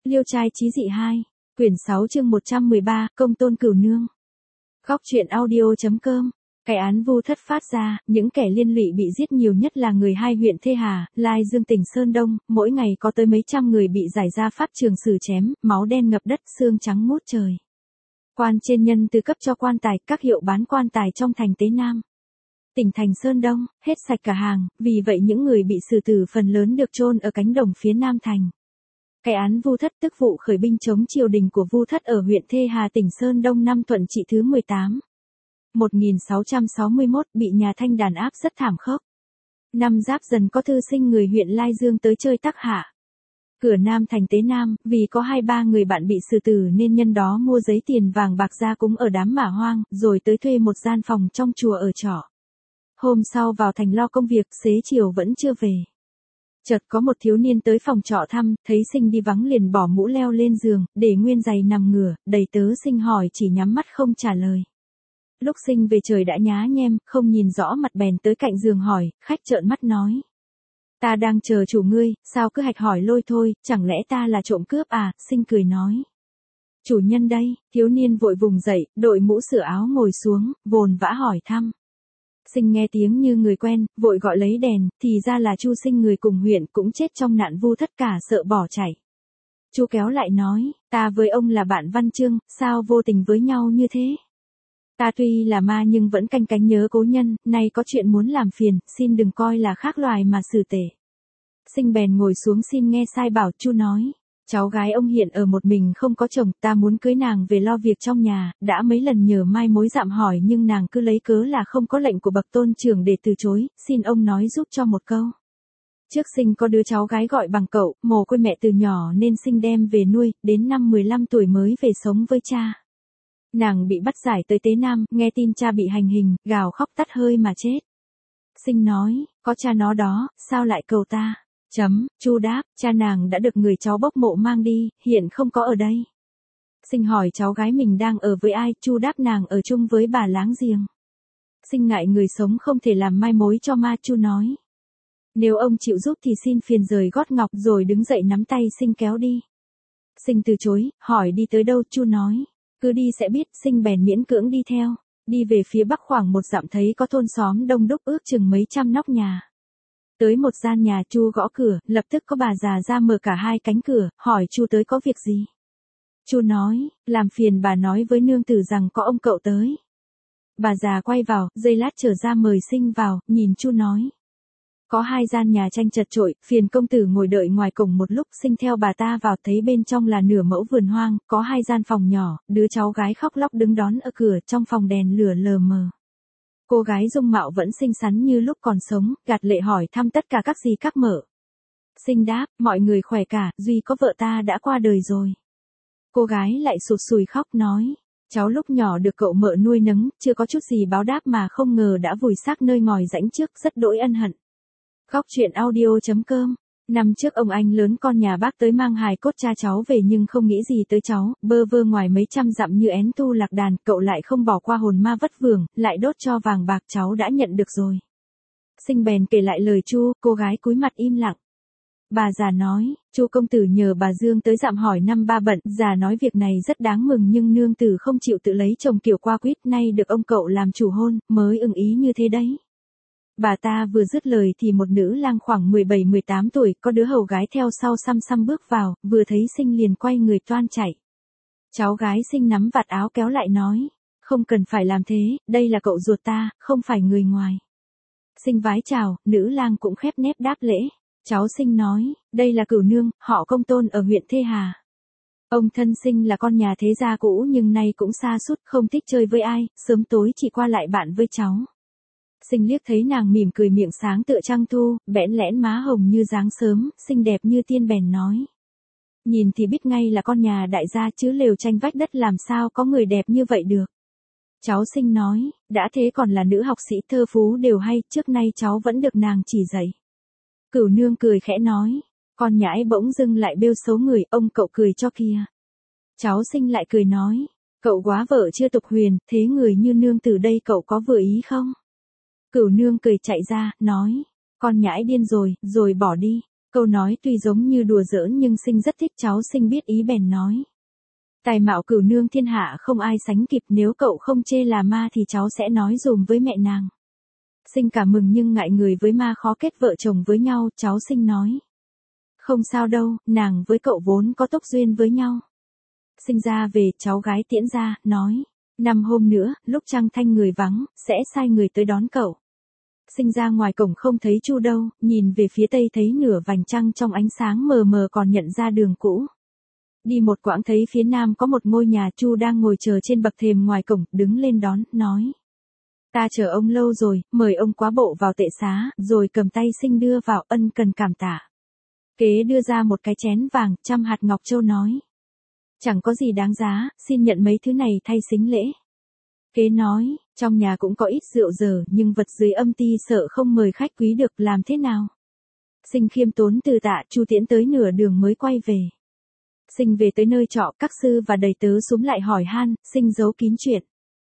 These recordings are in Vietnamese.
Liêu trai chí dị 2, quyển 6 chương 113, công tôn cửu nương. Góc truyện audio.com. Cái án Vu Thất phát ra, những kẻ liên lụy bị giết nhiều nhất là người hai huyện Thê Hà, Lai Dương tỉnh Sơn Đông, mỗi ngày có tới mấy trăm người bị giải ra pháp trường xử chém, máu đen ngập đất, xương trắng ngút trời. Quan trên nhân từ cấp cho quan tài, các hiệu bán quan tài trong thành Tế Nam, tỉnh thành Sơn Đông, hết sạch cả hàng, vì vậy những người bị xử tử phần lớn được chôn ở cánh đồng phía Nam thành. Cái án Vu Thất tức vụ khởi binh chống triều đình của Vu Thất ở huyện Thê Hà tỉnh Sơn Đông năm Thuận Trị thứ 18. 1661 bị nhà Thanh đàn áp rất thảm khốc. Năm Giáp Dần có thư sinh người huyện Lai Dương tới chơi tác hạ. Cửa Nam thành Tế Nam, vì có 2-3 người bạn bị xử tử nên nhân đó mua giấy tiền vàng bạc ra cúng ở đám mả hoang, rồi tới thuê một gian phòng trong chùa ở trọ. Hôm sau vào thành lo công việc, xế chiều vẫn chưa về. Chợt có một thiếu niên tới phòng trọ thăm, thấy Sinh đi vắng liền bỏ mũ leo lên giường, để nguyên giày nằm ngửa, đầy tớ Sinh hỏi chỉ nhắm mắt không trả lời. Lúc Sinh về trời đã nhá nhem, không nhìn rõ mặt bèn tới cạnh giường hỏi, khách trợn mắt nói. Ta đang chờ chủ ngươi, sao cứ hạch hỏi lôi thôi, chẳng lẽ ta là trộm cướp à, Sinh cười nói. Chủ nhân đây, thiếu niên vội vùng dậy, đội mũ sửa áo ngồi xuống, vồn vã hỏi thăm. Sinh nghe tiếng như người quen, vội gọi lấy đèn, thì ra là Chu Sinh người cùng huyện cũng chết trong nạn Vu Thất cả sợ bỏ chạy. Chu kéo lại nói, ta với ông là bạn văn chương, sao vô tình với nhau như thế? Ta tuy là ma nhưng vẫn canh cánh nhớ cố nhân, nay có chuyện muốn làm phiền, xin đừng coi là khác loài mà xử tể. Sinh bèn ngồi xuống xin nghe sai bảo. Chu nói, cháu gái ông hiện ở một mình không có chồng, ta muốn cưới nàng về lo việc trong nhà, đã mấy lần nhờ mai mối dạm hỏi nhưng nàng cứ lấy cớ là không có lệnh của bậc tôn trưởng để từ chối, xin ông nói giúp cho một câu. Trước Sinh có đứa cháu gái gọi bằng cậu, mồ côi mẹ từ nhỏ nên Sinh đem về nuôi, đến năm 15 tuổi mới về sống với cha. Nàng bị bắt giải tới Tế Nam, nghe tin cha bị hành hình, gào khóc tắt hơi mà chết. Sinh nói, có cha nó đó, sao lại cầu ta? Chu đáp, cha nàng đã được người cháu bốc mộ mang đi, hiện không có ở đây. Sinh hỏi cháu gái mình đang ở với ai, Chu đáp nàng ở chung với bà láng giềng. Sinh ngại người sống không thể làm mai mối cho ma, Chu nói. Nếu ông chịu giúp thì xin phiền rời gót ngọc, rồi đứng dậy nắm tay Sinh kéo đi. Sinh từ chối, hỏi đi tới đâu, Chu nói. Cứ đi sẽ biết, Sinh bèn miễn cưỡng đi theo. Đi về phía bắc khoảng 1 dặm thấy có thôn xóm đông đúc ước chừng mấy trăm nóc nhà. Tới một gian nhà Chu gõ cửa, lập tức có bà già ra mở cả 2 cánh cửa, hỏi Chu tới có việc gì. Chu nói, làm phiền bà nói với nương tử rằng có ông cậu tới. Bà già quay vào, giây lát trở ra mời Sinh vào, nhìn Chu nói. Có 2 gian nhà tranh chật chội, phiền công tử ngồi đợi ngoài cổng một lúc. Sinh theo bà ta vào thấy bên trong là nửa mẫu vườn hoang, có 2 gian phòng nhỏ, đứa cháu gái khóc lóc đứng đón ở cửa, trong phòng đèn lửa lờ mờ. Cô gái dung mạo vẫn xinh xắn như lúc còn sống, gạt lệ hỏi thăm tất cả các dì các mợ. Sinh đáp, mọi người khỏe cả, duy có vợ ta đã qua đời rồi. Cô gái lại sụt sùi khóc nói, cháu lúc nhỏ được cậu mợ nuôi nấng, chưa có chút gì báo đáp mà không ngờ đã vùi xác nơi ngòi rãnh trước, rất đỗi ân hận. Góc truyện audio.com. Năm trước ông anh lớn con nhà bác tới mang hài cốt cha cháu về nhưng không nghĩ gì tới cháu, bơ vơ ngoài mấy trăm dặm như én tu lạc đàn, cậu lại không bỏ qua hồn ma vất vưởng, lại đốt cho vàng bạc, cháu đã nhận được rồi. Sinh bèn kể lại lời Chu, cô gái cúi mặt im lặng. Bà già nói, Chu công tử nhờ bà Dương tới dạm hỏi năm ba bận, già nói việc này rất đáng mừng nhưng nương tử không chịu tự lấy chồng kiểu qua quýt, nay được ông cậu làm chủ hôn, mới ưng ý như thế đấy. Bà ta vừa dứt lời thì một nữ lang khoảng 17-18 tuổi, có đứa hầu gái theo sau xăm xăm bước vào, vừa thấy Sinh liền quay người toan chạy. Cháu gái Sinh nắm vạt áo kéo lại nói, không cần phải làm thế, đây là cậu ruột ta, không phải người ngoài. Sinh vái chào, nữ lang cũng khép nép đáp lễ. Cháu Sinh nói, đây là Cửu nương, họ Công tôn ở huyện Thê Hà. Ông thân Sinh là con nhà thế gia cũ nhưng nay cũng xa sút, không thích chơi với ai, sớm tối chỉ qua lại bạn với cháu. Sinh liếc thấy nàng mỉm cười miệng sáng tựa trăng thu, bẽn lẽn má hồng như dáng sớm, xinh đẹp như tiên bèn nói. Nhìn thì biết ngay là con nhà đại gia chứ lều tranh vách đất làm sao có người đẹp như vậy được. Cháu Sinh nói, đã thế còn là nữ học sĩ thơ phú đều hay, trước nay cháu vẫn được nàng chỉ dạy. Cửu nương cười khẽ nói, con nhãi bỗng dưng lại bêu xấu người, ông cậu cười cho kìa. Cháu Sinh lại cười nói, cậu quá vợ chưa tục huyền, thế người như nương từ đây cậu có vừa ý không? Cửu nương cười chạy ra, nói, con nhãi điên rồi, rồi bỏ đi. Câu nói tuy giống như đùa giỡn nhưng Sinh rất thích cháu Sinh biết ý bèn nói. Tài mạo cửu nương thiên hạ không ai sánh kịp, nếu cậu không chê là ma thì cháu sẽ nói dùm với mẹ nàng. Sinh cảm mừng nhưng ngại người với ma khó kết vợ chồng với nhau, cháu Sinh nói. Không sao đâu, nàng với cậu vốn có tốc duyên với nhau. Sinh ra về, cháu gái tiễn ra, nói. 5 hôm nữa, lúc trăng thanh người vắng, sẽ sai người tới đón cậu. Sinh ra ngoài cổng không thấy Chu đâu, nhìn về phía tây thấy nửa vành trăng trong ánh sáng mờ mờ còn nhận ra đường cũ. Đi một quãng thấy phía nam có một ngôi nhà, Chu đang ngồi chờ trên bậc thềm ngoài cổng, đứng lên đón, nói. Ta chờ ông lâu rồi, mời ông quá bộ vào tệ xá, rồi cầm tay Sinh đưa vào, ân cần cảm tạ. Kế đưa ra một cái chén vàng, 100 hạt ngọc châu nói. Chẳng có gì đáng giá, xin nhận mấy thứ này thay sính lễ. Kế nói, trong nhà cũng có ít rượu dở, nhưng vật dưới âm ti sợ không mời khách quý được, làm thế nào? Sinh khiêm tốn từ tạ, Chu tiễn tới nửa đường mới quay về. Sinh về tới nơi trọ, các sư và đầy tớ xúm lại hỏi han, Sinh giấu kín chuyện.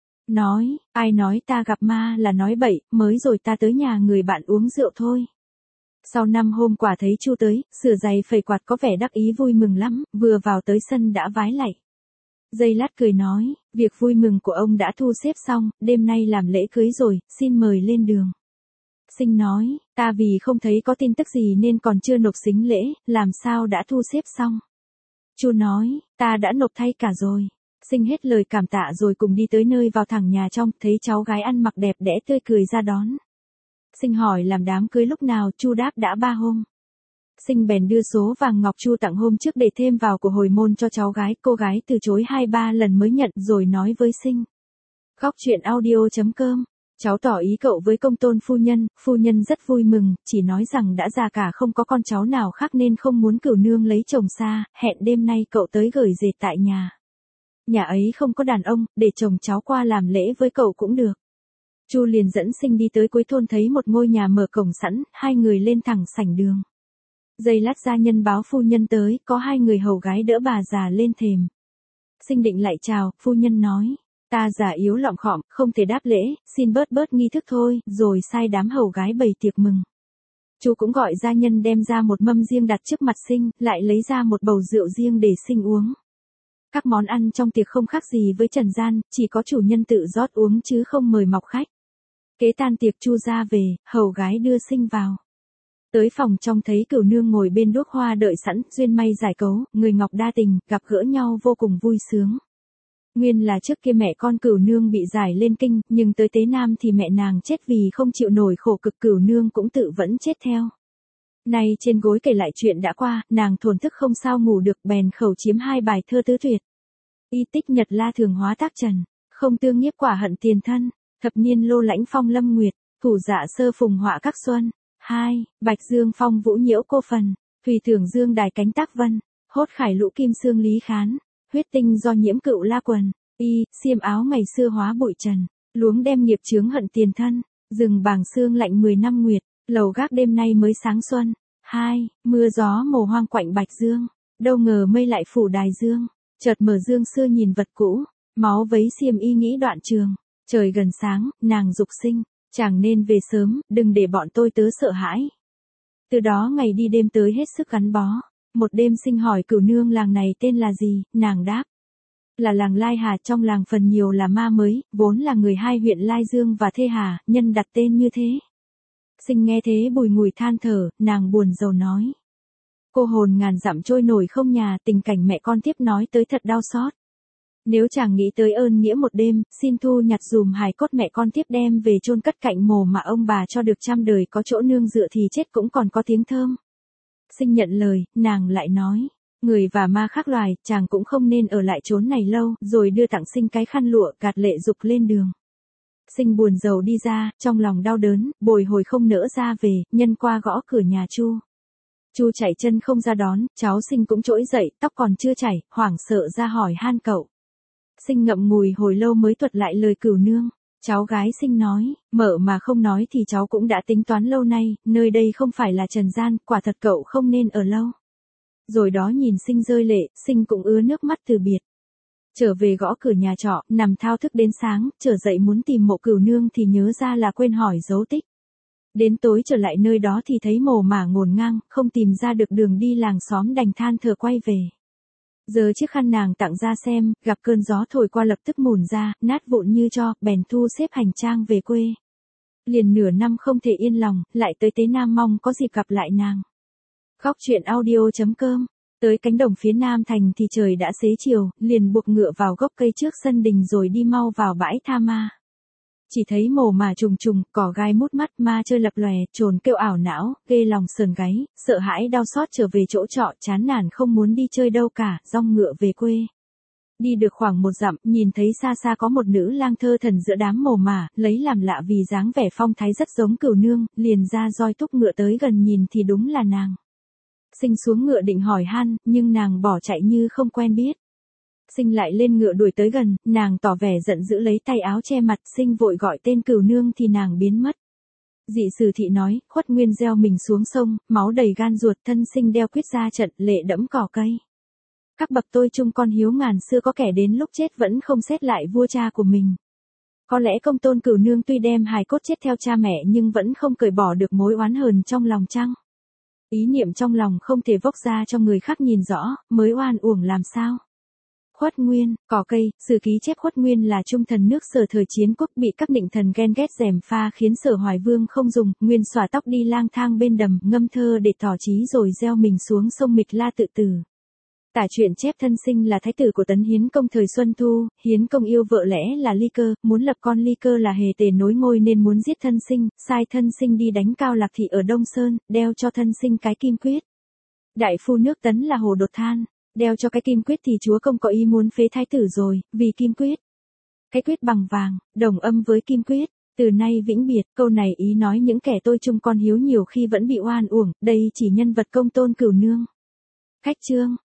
Nói, ai nói ta gặp ma là nói bậy, mới rồi ta tới nhà người bạn uống rượu thôi. Sau 5 hôm quả thấy Chu tới, sửa giày phẩy quạt có vẻ đắc ý vui mừng lắm, vừa vào tới sân đã vái lạy. Giây lát cười nói, việc vui mừng của ông đã thu xếp xong, đêm nay làm lễ cưới rồi, xin mời lên đường. Sinh nói, ta vì không thấy có tin tức gì nên còn chưa nộp sính lễ, làm sao đã thu xếp xong. Chu nói, ta đã nộp thay cả rồi. Sinh hết lời cảm tạ rồi cùng đi tới nơi vào thẳng nhà trong, thấy cháu gái ăn mặc đẹp đẽ tươi cười ra đón. Sinh hỏi làm đám cưới lúc nào, Chu đáp đã 3 hôm. Sinh bèn đưa số vàng ngọc Chu tặng hôm trước để thêm vào của hồi môn cho cháu gái, cô gái từ chối 2-3 lần mới nhận rồi nói với Sinh. Góc truyện audio.com, cháu tỏ ý cậu với công tôn phu nhân rất vui mừng, chỉ nói rằng đã già cả không có con cháu nào khác nên không muốn cửu nương lấy chồng xa, hẹn đêm nay cậu tới gửi dệt tại nhà. Nhà ấy không có đàn ông, để chồng cháu qua làm lễ với cậu cũng được. Chu liền dẫn Sinh đi tới cuối thôn thấy một ngôi nhà mở cổng sẵn, hai người lên thẳng sảnh đường. Giây lát gia nhân báo phu nhân tới, có 2 người hầu gái đỡ bà già lên thềm. Sinh định lại chào, phu nhân nói, ta già yếu lọng khọm, không thể đáp lễ, xin bớt nghi thức thôi, rồi sai đám hầu gái bày tiệc mừng. Chu cũng gọi gia nhân đem ra một mâm riêng đặt trước mặt Sinh, lại lấy ra một bầu rượu riêng để Sinh uống. Các món ăn trong tiệc không khác gì với trần gian, chỉ có chủ nhân tự rót uống chứ không mời mọc khách. Kế tan tiệc Chu ra về, hầu gái đưa Sinh vào. Tới phòng trong thấy cửu nương ngồi bên đuốc hoa đợi sẵn, duyên may giải cấu, người ngọc đa tình, gặp gỡ nhau vô cùng vui sướng. Nguyên là trước kia mẹ con cửu nương bị giải lên kinh, nhưng tới Tế Nam thì mẹ nàng chết vì không chịu nổi khổ cực, cửu nương cũng tự vẫn chết theo. Nay trên gối kể lại chuyện đã qua, nàng thổn thức không sao ngủ được, bèn khẩu chiếm 2 bài thơ tứ tuyệt. Y tích nhật la thường hóa tác trần, không tương nhiếp quả hận tiền thân, thập niên lô lãnh phong lâm nguyệt, thủ dạ sơ phùng họa các xuân. 2. Bạch dương phong vũ nhiễu cô phần, thủy thường dương đài cánh tác vân, hốt khải lũ kim xương lý khán, huyết tinh do nhiễm cựu la quần. Y, xiêm áo ngày xưa hóa bụi trần, luống đem nghiệp chướng hận tiền thân, rừng bàng xương lạnh 10 năm nguyệt, lầu gác đêm nay mới sáng xuân. 2. Mưa gió mồ hoang quạnh bạch dương, đâu ngờ mây lại phủ đài dương, chợt mở dương xưa nhìn vật cũ, máu vấy xiêm y nghĩ đoạn trường, trời gần sáng, nàng dục Sinh, chàng nên về sớm, đừng để bọn tôi tớ sợ hãi. Từ đó ngày đi đêm tới hết sức gắn bó. Một đêm Sinh hỏi cửu nương làng này tên là gì, nàng đáp. Là làng Lai Hà, trong làng phần nhiều là ma mới, vốn là người 2 huyện Lai Dương và Thê Hà, nhân đặt tên như thế. Sinh nghe thế bùi ngùi than thở, nàng buồn rầu nói. Cô hồn ngàn dặm trôi nổi không nhà, tình cảnh mẹ con tiếp nói tới thật đau xót. Nếu chàng nghĩ tới ơn nghĩa một đêm, xin thu nhặt dùm hài cốt mẹ con tiếp đem về chôn cất cạnh mồ mà ông bà cho được 100 đời, có chỗ nương dựa thì chết cũng còn có tiếng thơm. Sinh nhận lời, nàng lại nói, người và ma khác loài, chàng cũng không nên ở lại chốn này lâu, rồi đưa tặng Sinh cái khăn lụa, gạt lệ dục lên đường. Sinh buồn rầu đi ra, trong lòng đau đớn, bồi hồi không nỡ ra về, nhân qua gõ cửa nhà Chu. Chu chạy chân không ra đón, cháu Sinh cũng trỗi dậy, tóc còn chưa chảy, hoảng sợ ra hỏi han cậu. Sinh ngậm ngùi hồi lâu mới thuật lại lời cửu nương. Cháu gái Sinh nói, mở mà không nói thì cháu cũng đã tính toán lâu nay, nơi đây không phải là trần gian, quả thật cậu không nên ở lâu. Rồi đó nhìn Sinh rơi lệ, Sinh cũng ứa nước mắt từ biệt. Trở về gõ cửa nhà trọ, nằm thao thức đến sáng, trở dậy muốn tìm mộ cửu nương thì nhớ ra là quên hỏi dấu tích. Đến tối trở lại nơi đó thì thấy mồ mả ngổn ngang, không tìm ra được đường đi, làng xóm đành than thở quay về. Giờ chiếc khăn nàng tặng ra xem, gặp cơn gió thổi qua lập tức mủn ra, nát vụn như tro, bèn thu xếp hành trang về quê. Liền nửa năm không thể yên lòng, lại tới Tế Nam mong có dịp gặp lại nàng. Góc truyện audio.com. Tới cánh đồng phía Nam thành thì trời đã xế chiều, liền buộc ngựa vào gốc cây trước sân đình rồi đi mau vào bãi tha ma. Chỉ thấy mồ mả trùng trùng, cỏ gai mút mắt, ma chơi lập lòe, trồn kêu ảo não, ghê lòng sờn gáy, sợ hãi đau xót trở về chỗ trọ, chán nản không muốn đi chơi đâu cả, dong ngựa về quê. Đi được khoảng 1 dặm, nhìn thấy xa xa có một nữ lang thơ thần giữa đám mồ mả, lấy làm lạ vì dáng vẻ phong thái rất giống Cửu Nương, liền ra roi thúc ngựa tới gần nhìn thì đúng là nàng. Sinh xuống ngựa định hỏi han, nhưng nàng bỏ chạy như không quen biết. Sinh lại lên ngựa đuổi tới gần, nàng tỏ vẻ giận dữ lấy tay áo che mặt, Sinh vội gọi tên Cửu Nương thì nàng biến mất. Dị sử thị nói, Khuất Nguyên gieo mình xuống sông, máu đầy gan ruột, thân Sinh đeo quyết ra trận, lệ đẫm cỏ cây. Các bậc tôi chung con hiếu ngàn xưa, có kẻ đến lúc chết vẫn không xét lại vua cha của mình. Có lẽ công tôn Cửu Nương tuy đem hài cốt chết theo cha mẹ nhưng vẫn không cởi bỏ được mối oán hờn trong lòng chăng? Ý niệm trong lòng không thể vốc ra cho người khác nhìn rõ, mới oan uổng làm sao? Khuất Nguyên, cỏ cây, sử ký chép Khuất Nguyên là trung thần nước Sở thời chiến quốc, bị các định thần ghen ghét gièm pha khiến Sở Hoài Vương không dùng, Nguyên xõa tóc đi lang thang bên đầm, ngâm thơ để tỏ chí rồi gieo mình xuống sông Mịch La tự tử. Tả truyện chép thân Sinh là thái tử của Tấn Hiến Công thời Xuân Thu, Hiến Công yêu vợ lẽ là Ly Cơ, muốn lập con Ly Cơ là Hề Tề nối ngôi nên muốn giết thân Sinh, sai thân Sinh đi đánh Cao Lạc Thị ở Đông Sơn, đeo cho thân Sinh cái kim quyết. Đại phu nước Tấn là Hồ Đột than, đeo cho cái kim quyết thì chúa công có ý muốn phế thái tử rồi, vì kim quyết. Cái quyết bằng vàng, đồng âm với kim quyết, từ nay vĩnh biệt, câu này ý nói những kẻ tôi chung con hiếu nhiều khi vẫn bị oan uổng, đây chỉ nhân vật công tôn Cửu Nương. Khách chương.